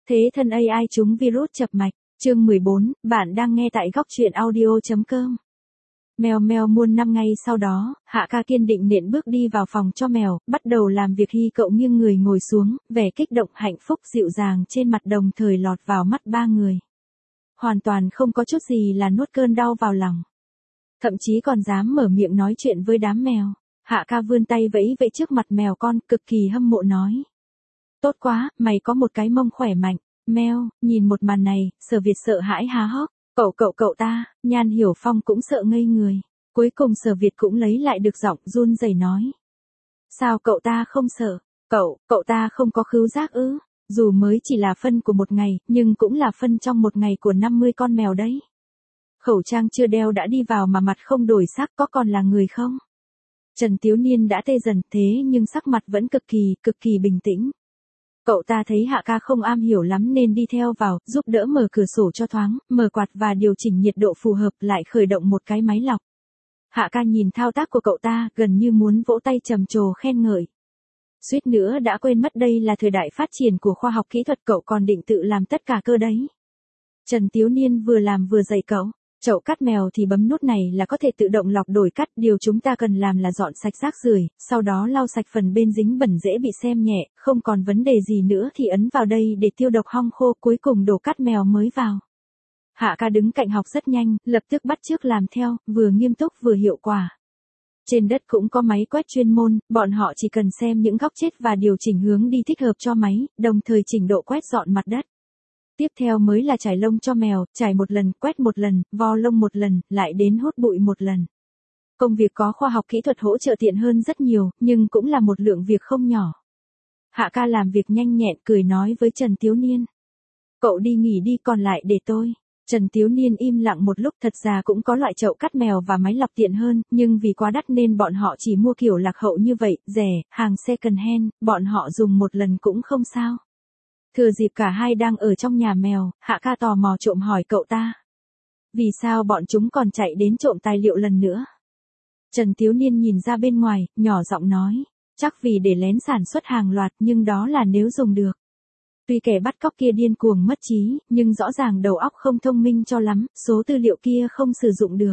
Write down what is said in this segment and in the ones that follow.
Thế thân AI trúng virus chập mạch, chương 14, bạn đang nghe tại góc truyện audio.com. Mèo mèo muôn năm ngay sau đó, Hạ ca kiên định nện bước đi vào phòng cho mèo, bắt đầu làm việc. Hy cậu nghiêng người ngồi xuống, vẻ kích động hạnh phúc dịu dàng trên mặt đồng thời lọt vào mắt ba người. Hoàn toàn không có chút gì là nuốt cơn đau vào lòng. Thậm chí còn dám mở miệng nói chuyện với đám mèo. Hạ ca vươn tay vẫy vẫy trước mặt mèo con, cực kỳ hâm mộ nói. Tốt quá, mày có một cái mông khỏe mạnh. Mèo, nhìn một màn này, Sở Việt sợ hãi há hốc. Cậu ta, Nhan Hiểu Phong cũng sợ ngây người. Cuối cùng Sở Việt cũng lấy lại được giọng run rẩy nói. Sao cậu ta không sợ? Cậu ta không có khứu giác ư? Dù mới chỉ là phân của một ngày, nhưng cũng là phân trong một ngày của 50 con mèo đấy. Khẩu trang chưa đeo đã đi vào mà mặt không đổi sắc, có còn là người không? Trần Tiếu Niên đã tê dần thế nhưng sắc mặt vẫn cực kỳ bình tĩnh. Cậu ta thấy Hạ ca không am hiểu lắm nên đi theo vào, giúp đỡ mở cửa sổ cho thoáng, mở quạt và điều chỉnh nhiệt độ phù hợp, lại khởi động một cái máy lọc. Hạ ca nhìn thao tác của cậu ta, gần như muốn vỗ tay trầm trồ khen ngợi. Suýt nữa đã quên mất đây là thời đại phát triển của khoa học kỹ thuật, cậu còn định tự làm tất cả cơ đấy. Trần Tiếu Niên vừa làm vừa dạy cậu. Chậu cắt mèo thì bấm nút này là có thể tự động lọc đổi cắt, điều chúng ta cần làm là dọn sạch rác rưởi, sau đó lau sạch phần bên dính bẩn dễ bị xem nhẹ, không còn vấn đề gì nữa thì ấn vào đây để tiêu độc hong khô, cuối cùng đổ cắt mèo mới vào. Hạ ca đứng cạnh học rất nhanh, lập tức bắt chước làm theo, vừa nghiêm túc vừa hiệu quả. Trên đất cũng có máy quét chuyên môn, bọn họ chỉ cần xem những góc chết và điều chỉnh hướng đi thích hợp cho máy, đồng thời chỉnh độ quét dọn mặt đất. Tiếp theo mới là chải lông cho mèo, chải một lần, quét một lần, vo lông một lần, lại đến hút bụi một lần. Công việc có khoa học kỹ thuật hỗ trợ tiện hơn rất nhiều, nhưng cũng là một lượng việc không nhỏ. Hạ ca làm việc nhanh nhẹn cười nói với Trần Tiếu Niên. Cậu đi nghỉ đi, còn lại để tôi. Trần Tiếu Niên im lặng một lúc, thật ra cũng có loại chậu cắt mèo và máy lọc tiện hơn, nhưng vì quá đắt nên bọn họ chỉ mua kiểu lạc hậu như vậy, rẻ, hàng second hand, bọn họ dùng một lần cũng không sao. Thừa dịp cả hai đang ở trong nhà mèo, Hạ ca tò mò trộm hỏi cậu ta. Vì sao bọn chúng còn chạy đến trộm tài liệu lần nữa? Trần Tiếu Niên nhìn ra bên ngoài, nhỏ giọng nói. Chắc vì để lén sản xuất hàng loạt, nhưng đó là nếu dùng được. Tuy kẻ bắt cóc kia điên cuồng mất trí, nhưng rõ ràng đầu óc không thông minh cho lắm, số tư liệu kia không sử dụng được.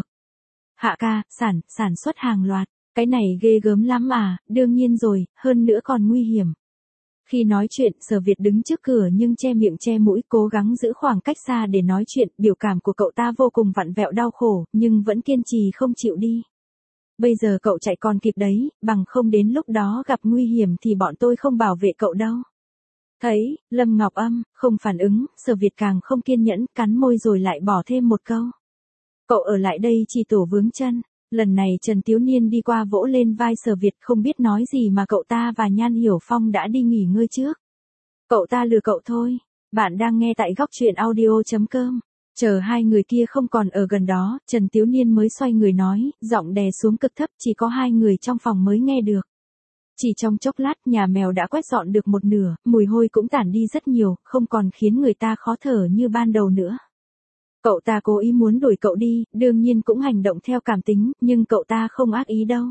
Hạ ca, sản xuất hàng loạt, cái này ghê gớm lắm à, đương nhiên rồi, hơn nữa còn nguy hiểm. Khi nói chuyện, Sở Việt đứng trước cửa nhưng che miệng che mũi, cố gắng giữ khoảng cách xa để nói chuyện, biểu cảm của cậu ta vô cùng vặn vẹo đau khổ, nhưng vẫn kiên trì không chịu đi. Bây giờ cậu chạy còn kịp đấy, bằng không đến lúc đó gặp nguy hiểm thì bọn tôi không bảo vệ cậu đâu. Thấy, Lâm Ngọc Âm, không phản ứng, Sở Việt càng không kiên nhẫn, cắn môi rồi lại bỏ thêm một câu. Cậu ở lại đây chỉ tổ vướng chân. Lần này Trần Tiếu Niên đi qua vỗ lên vai Sở Việt, không biết nói gì mà cậu ta và Nhan Hiểu Phong đã đi nghỉ ngơi trước. Cậu ta lừa cậu thôi. Bạn đang nghe tại góc truyện audio.com. Chờ hai người kia không còn ở gần đó, Trần Tiếu Niên mới xoay người nói, giọng đè xuống cực thấp, chỉ có hai người trong phòng mới nghe được. Chỉ trong chốc lát nhà mèo đã quét dọn được một nửa, mùi hôi cũng tản đi rất nhiều, không còn khiến người ta khó thở như ban đầu nữa. Cậu ta cố ý muốn đuổi cậu đi, đương nhiên cũng hành động theo cảm tính, nhưng cậu ta không ác ý đâu.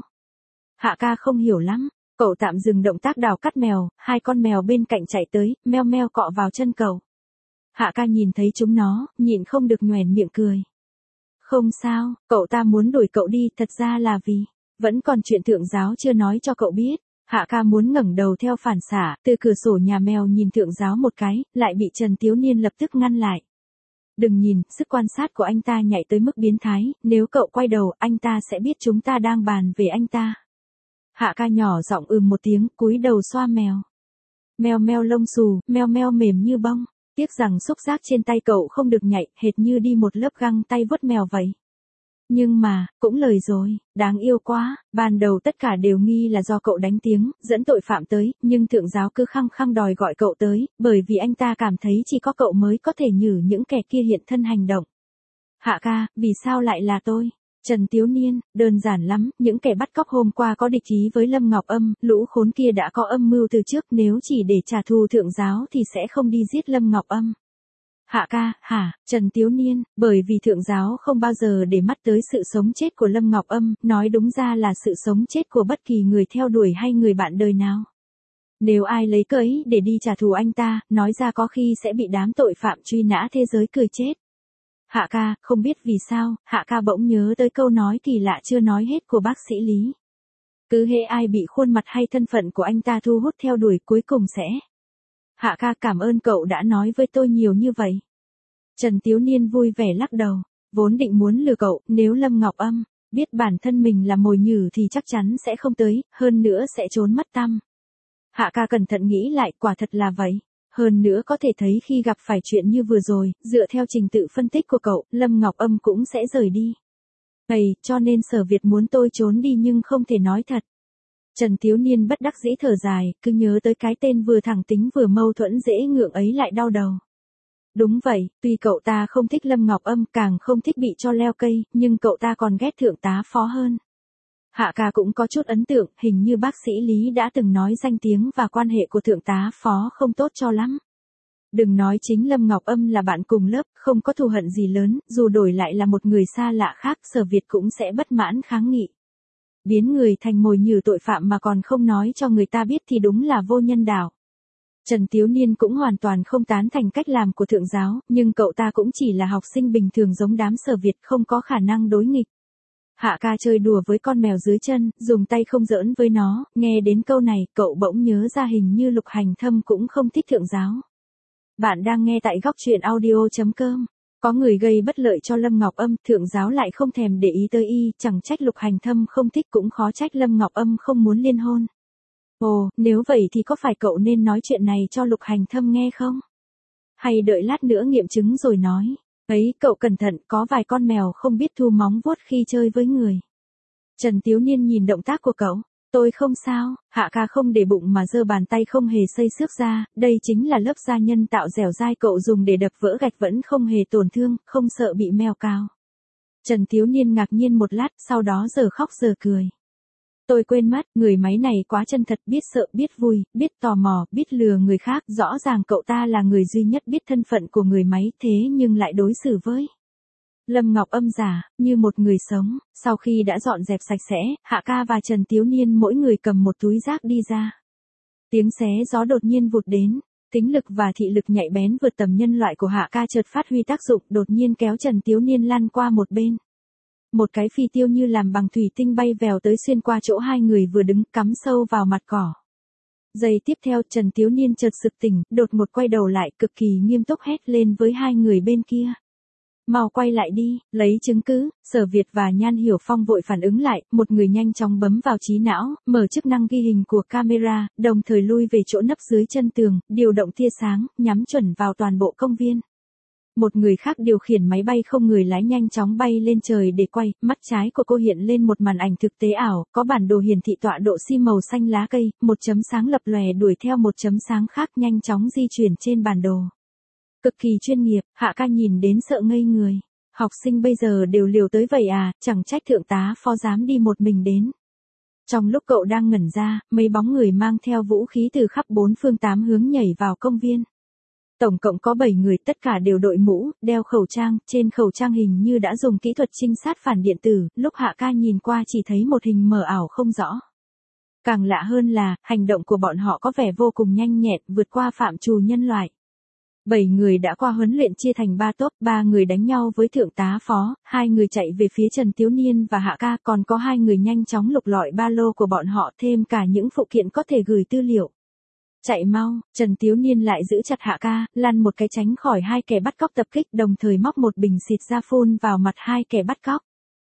Hạ ca không hiểu lắm, cậu tạm dừng động tác đào cắt mèo, hai con mèo bên cạnh chạy tới, meo meo cọ vào chân cậu. Hạ ca nhìn thấy chúng nó, nhịn không được nhoẻn miệng cười. Không sao, cậu ta muốn đuổi cậu đi, thật ra là vì, vẫn còn chuyện thượng giáo chưa nói cho cậu biết. Hạ ca muốn ngẩng đầu theo phản xạ, từ cửa sổ nhà mèo nhìn thượng giáo một cái, lại bị Trần Tiếu Niên lập tức ngăn lại. Đừng nhìn, sức quan sát của anh ta nhạy tới mức biến thái, nếu cậu quay đầu, anh ta sẽ biết chúng ta đang bàn về anh ta. Hạ ca nhỏ giọng một tiếng, cúi đầu xoa mèo. Mèo meo lông xù, meo meo mềm như bông, tiếc rằng xúc giác trên tay cậu không được nhạy, hệt như đi một lớp găng tay vuốt mèo vậy. Nhưng mà, cũng lời rồi, đáng yêu quá, ban đầu tất cả đều nghi là do cậu đánh tiếng, dẫn tội phạm tới, nhưng thượng giáo cứ khăng khăng đòi gọi cậu tới, bởi vì anh ta cảm thấy chỉ có cậu mới có thể nhử những kẻ kia hiện thân hành động. Hạ ca, vì sao lại là tôi? Trần Tiếu Niên, đơn giản lắm, những kẻ bắt cóc hôm qua có địch ý với Lâm Ngọc Âm, lũ khốn kia đã có âm mưu từ trước, nếu chỉ để trả thù thượng giáo thì sẽ không đi giết Lâm Ngọc Âm. Hạ ca, hả, Trần Tiếu Niên, bởi vì thượng giáo không bao giờ để mắt tới sự sống chết của Lâm Ngọc Âm, nói đúng ra là sự sống chết của bất kỳ người theo đuổi hay người bạn đời nào. Nếu ai lấy cớ ấy để đi trả thù anh ta, nói ra có khi sẽ bị đám tội phạm truy nã thế giới cười chết. Hạ ca, không biết vì sao, Hạ ca bỗng nhớ tới câu nói kỳ lạ chưa nói hết của bác sĩ Lý. Cứ hễ ai bị khuôn mặt hay thân phận của anh ta thu hút theo đuổi cuối cùng sẽ. Hạ ca cảm ơn cậu đã nói với tôi nhiều như vậy. Trần Tiếu Niên vui vẻ lắc đầu, vốn định muốn lừa cậu, nếu Lâm Ngọc Âm biết bản thân mình là mồi nhử thì chắc chắn sẽ không tới, hơn nữa sẽ trốn mất tăm. Hạ ca cẩn thận nghĩ lại, quả thật là vậy. Hơn nữa có thể thấy khi gặp phải chuyện như vừa rồi, dựa theo trình tự phân tích của cậu, Lâm Ngọc Âm cũng sẽ rời đi. Cho nên Sở Việt muốn tôi trốn đi nhưng không thể nói thật. Trần Tiếu Niên bất đắc dĩ thở dài, cứ nhớ tới cái tên vừa thẳng tính vừa mâu thuẫn dễ ngượng ấy lại đau đầu. Đúng vậy, tuy cậu ta không thích Lâm Ngọc Âm, càng không thích bị cho leo cây, nhưng cậu ta còn ghét thượng tá Phó hơn. Hạ ca cũng có chút ấn tượng, hình như bác sĩ Lý đã từng nói danh tiếng và quan hệ của thượng tá Phó không tốt cho lắm. Đừng nói chính Lâm Ngọc Âm là bạn cùng lớp, không có thù hận gì lớn, dù đổi lại là một người xa lạ khác, Sở Việt cũng sẽ bất mãn kháng nghị. Biến người thành mồi nhử tội phạm mà còn không nói cho người ta biết thì đúng là vô nhân đạo. Trần Tiếu Niên cũng hoàn toàn không tán thành cách làm của thượng giáo, nhưng cậu ta cũng chỉ là học sinh bình thường giống đám Sở Việt, không có khả năng đối nghịch. Hạ ca chơi đùa với con mèo dưới chân, dùng tay không giỡn với nó, nghe đến câu này, cậu bỗng nhớ ra hình như Lục Hành Thâm cũng không thích thượng giáo. Bạn đang nghe tại góc truyện audio.com. Có người gây bất lợi cho Lâm Ngọc Âm, thượng giáo lại không thèm để ý tới y, chẳng trách Lục Hành Thâm không thích cũng khó trách Lâm Ngọc Âm không muốn liên hôn. Ồ, nếu vậy thì có phải cậu nên nói chuyện này cho Lục Hành Thâm nghe không? Hay đợi lát nữa nghiệm chứng rồi nói. Cậu cẩn thận, có vài con mèo không biết thu móng vuốt khi chơi với người. Trần Tiếu Niên nhìn động tác của cậu. Tôi không sao, Hạ ca không để bụng mà giơ bàn tay không hề xây xước ra, đây chính là lớp da nhân tạo dẻo dai cậu dùng để đập vỡ gạch vẫn không hề tổn thương, không sợ bị mèo cào. Trần Tiếu Niên ngạc nhiên một lát, sau đó giờ khóc giờ cười. Tôi quên mất, người máy này quá chân thật, biết sợ, biết vui, biết tò mò, biết lừa người khác, rõ ràng cậu ta là người duy nhất biết thân phận của người máy, thế nhưng lại đối xử với Lâm Ngọc Âm giả, như một người sống. Sau khi đã dọn dẹp sạch sẽ, Hạ ca và Trần Tiếu Niên mỗi người cầm một túi rác đi ra. Tiếng xé gió đột nhiên vụt đến, tính lực và thị lực nhạy bén vượt tầm nhân loại của Hạ ca chợt phát huy tác dụng, đột nhiên kéo Trần Tiếu Niên lăn qua một bên. Một cái phi tiêu như làm bằng thủy tinh bay vèo tới xuyên qua chỗ hai người vừa đứng, cắm sâu vào mặt cỏ. Giây tiếp theo Trần Tiếu Niên chợt sực tỉnh, đột ngột quay đầu lại, cực kỳ nghiêm túc hét lên với hai người bên kia. Mau quay lại đi, lấy chứng cứ. Sở Việt và Nhan Hiểu Phong vội phản ứng lại, một người nhanh chóng bấm vào trí não, mở chức năng ghi hình của camera, đồng thời lui về chỗ nấp dưới chân tường, điều động tia sáng, nhắm chuẩn vào toàn bộ công viên. Một người khác điều khiển máy bay không người lái nhanh chóng bay lên trời để quay, mắt trái của cô hiện lên một màn ảnh thực tế ảo, có bản đồ hiển thị tọa độ si màu xanh lá cây, một chấm sáng lập lòe đuổi theo một chấm sáng khác nhanh chóng di chuyển trên bản đồ. Cực kỳ chuyên nghiệp, Hạ ca nhìn đến sợ ngây người. Học sinh bây giờ đều liều tới vậy à, chẳng trách thượng tá Phó dám đi một mình đến. Trong lúc cậu đang ngẩn ra, mấy bóng người mang theo vũ khí từ khắp bốn phương tám hướng nhảy vào công viên. Tổng cộng có 7 người, tất cả đều đội mũ, đeo khẩu trang, trên khẩu trang hình như đã dùng kỹ thuật trinh sát phản điện tử, lúc Hạ ca nhìn qua chỉ thấy một hình mờ ảo không rõ. Càng lạ hơn là, hành động của bọn họ có vẻ vô cùng nhanh nhẹn, vượt qua phạm trù nhân loại. 7 người đã qua huấn luyện chia thành 3 tốp, 3 người đánh nhau với thượng tá Phó, 2 người chạy về phía Trần Tiếu Niên và Hạ ca, còn có 2 người nhanh chóng lục lọi ba lô của bọn họ, thêm cả những phụ kiện có thể gửi tư liệu. Chạy mau, Trần Tiếu Niên lại giữ chặt Hạ ca, lăn một cái tránh khỏi hai kẻ bắt cóc tập kích, đồng thời móc một bình xịt ra phun vào mặt hai kẻ bắt cóc.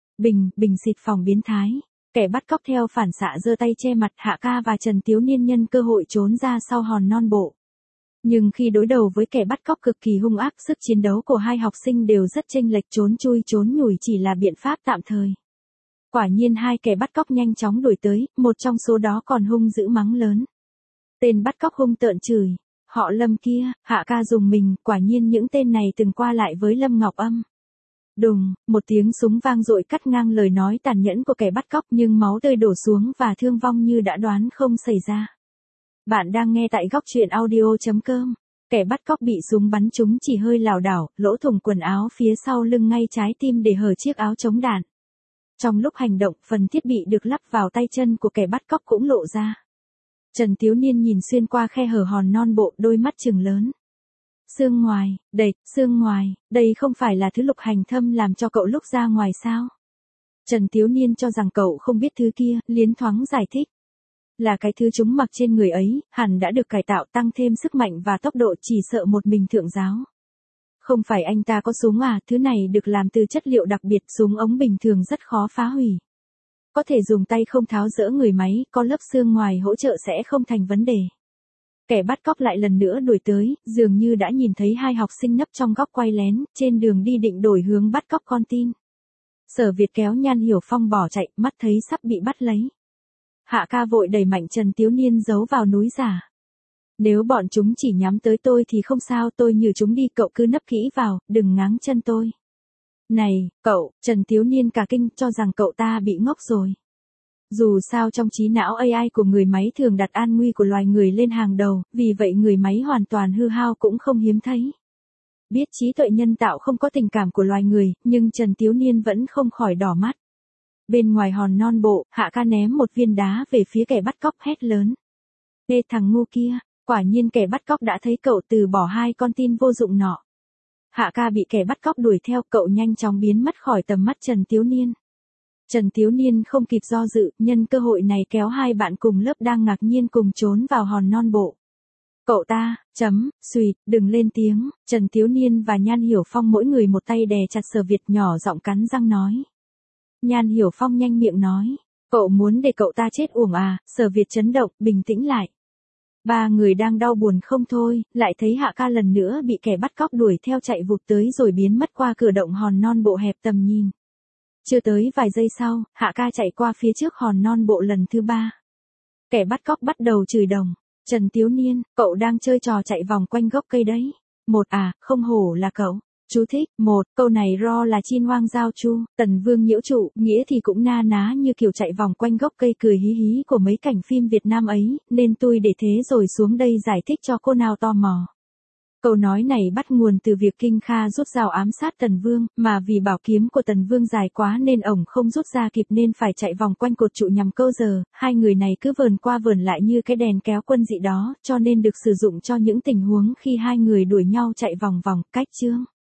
Bình xịt phòng biến thái. Kẻ bắt cóc theo phản xạ giơ tay che mặt, Hạ ca và Trần Tiếu Niên nhân cơ hội trốn ra sau hòn non bộ. Nhưng khi đối đầu với kẻ bắt cóc cực kỳ hung ác, sức chiến đấu của hai học sinh đều rất chênh lệch, trốn chui trốn nhủi chỉ là biện pháp tạm thời. Quả nhiên hai kẻ bắt cóc nhanh chóng đuổi tới, một trong số đó còn hung dữ mắng lớn. Tên bắt cóc hung tợn chửi, họ Lâm kia. Hạ ca dùng mình, quả nhiên những tên này từng qua lại với Lâm Ngọc Âm. Đùng, một tiếng súng vang dội cắt ngang lời nói tàn nhẫn của kẻ bắt cóc, nhưng máu tươi đổ xuống và thương vong như đã đoán không xảy ra. Bạn đang nghe tại góc truyện audio.com. Kẻ bắt cóc bị súng bắn trúng chỉ hơi lảo đảo, lỗ thủng quần áo phía sau lưng ngay trái tim để hở chiếc áo chống đạn. Trong lúc hành động, phần thiết bị được lắp vào tay chân của kẻ bắt cóc cũng lộ ra. Trần Tiếu Niên nhìn xuyên qua khe hở hòn non bộ, đôi mắt trừng lớn. Xương ngoài, xương ngoài, đây không phải là thứ Lục Hành Thâm làm cho cậu lúc ra ngoài sao? Trần Tiếu Niên cho rằng cậu không biết thứ kia, liến thoáng giải thích. Là cái thứ chúng mặc trên người ấy, hẳn đã được cải tạo tăng thêm sức mạnh và tốc độ, chỉ sợ một mình thượng giáo. Không phải anh ta có súng à, thứ này được làm từ chất liệu đặc biệt, súng ống bình thường rất khó phá hủy. Có thể dùng tay không tháo dỡ người máy, có lớp xương ngoài hỗ trợ sẽ không thành vấn đề. Kẻ bắt cóc lại lần nữa đuổi tới, dường như đã nhìn thấy hai học sinh nấp trong góc quay lén, trên đường đi định đổi hướng bắt cóc con tin. Sở Việt kéo Nhan Hiểu Phong bỏ chạy, mắt thấy sắp bị bắt lấy. Hạ ca vội đẩy mạnh Trần Tiếu Niên giấu vào núi giả. Nếu bọn chúng chỉ nhắm tới tôi thì không sao, tôi nhử chúng đi, cậu cứ nấp kỹ vào, đừng ngáng chân tôi. Này, cậu, Trần Tiếu Niên cả kinh, cho rằng cậu ta bị ngốc rồi. Dù sao trong trí não AI của người máy thường đặt an nguy của loài người lên hàng đầu, vì vậy người máy hoàn toàn hư hao cũng không hiếm thấy. Biết trí tuệ nhân tạo không có tình cảm của loài người, nhưng Trần Tiếu Niên vẫn không khỏi đỏ mắt. Bên ngoài hòn non bộ, Hạ ca ném một viên đá về phía kẻ bắt cóc, hét lớn. Ê thằng ngu kia, quả nhiên kẻ bắt cóc đã thấy cậu từ bỏ hai con tin vô dụng nọ. Hạ ca bị kẻ bắt cóc đuổi theo, cậu nhanh chóng biến mất khỏi tầm mắt Trần Tiếu Niên. Trần Tiếu Niên không kịp do dự, nhân cơ hội này kéo hai bạn cùng lớp đang ngạc nhiên cùng trốn vào hòn non bộ. Cậu ta, suỵt, đừng lên tiếng, Trần Tiếu Niên và Nhan Hiểu Phong mỗi người một tay đè chặt Sở Việt, nhỏ giọng cắn răng nói. Nhan Hiểu Phong nhanh miệng nói, cậu muốn để cậu ta chết uổng à? Sở Việt chấn động, bình tĩnh lại. Ba người đang đau buồn không thôi, lại thấy Hạ ca lần nữa bị kẻ bắt cóc đuổi theo chạy vụt tới rồi biến mất qua cửa động hòn non bộ hẹp tầm nhìn. Chưa tới vài giây sau, Hạ ca chạy qua phía trước hòn non bộ lần thứ ba. Kẻ bắt cóc bắt đầu chửi đồng. Trần Tiếu Niên, cậu đang chơi trò chạy vòng quanh gốc cây đấy. Không hổ là cậu. Chú thích, câu này ro là chin hoang giao chu, Tần Vương nhiễu trụ, nghĩa thì cũng na ná như kiểu chạy vòng quanh gốc cây cười hí hí của mấy cảnh phim Việt Nam ấy, nên tôi để thế rồi xuống đây giải thích cho cô nào tò mò. Câu nói này bắt nguồn từ việc Kinh Kha rút dao ám sát Tần Vương, mà vì bảo kiếm của Tần Vương dài quá nên ổng không rút ra kịp nên phải chạy vòng quanh cột trụ nhằm câu giờ, hai người này cứ vờn qua vờn lại như cái đèn kéo quân dị đó, cho nên được sử dụng cho những tình huống khi hai người đuổi nhau chạy vòng vòng, cách chương.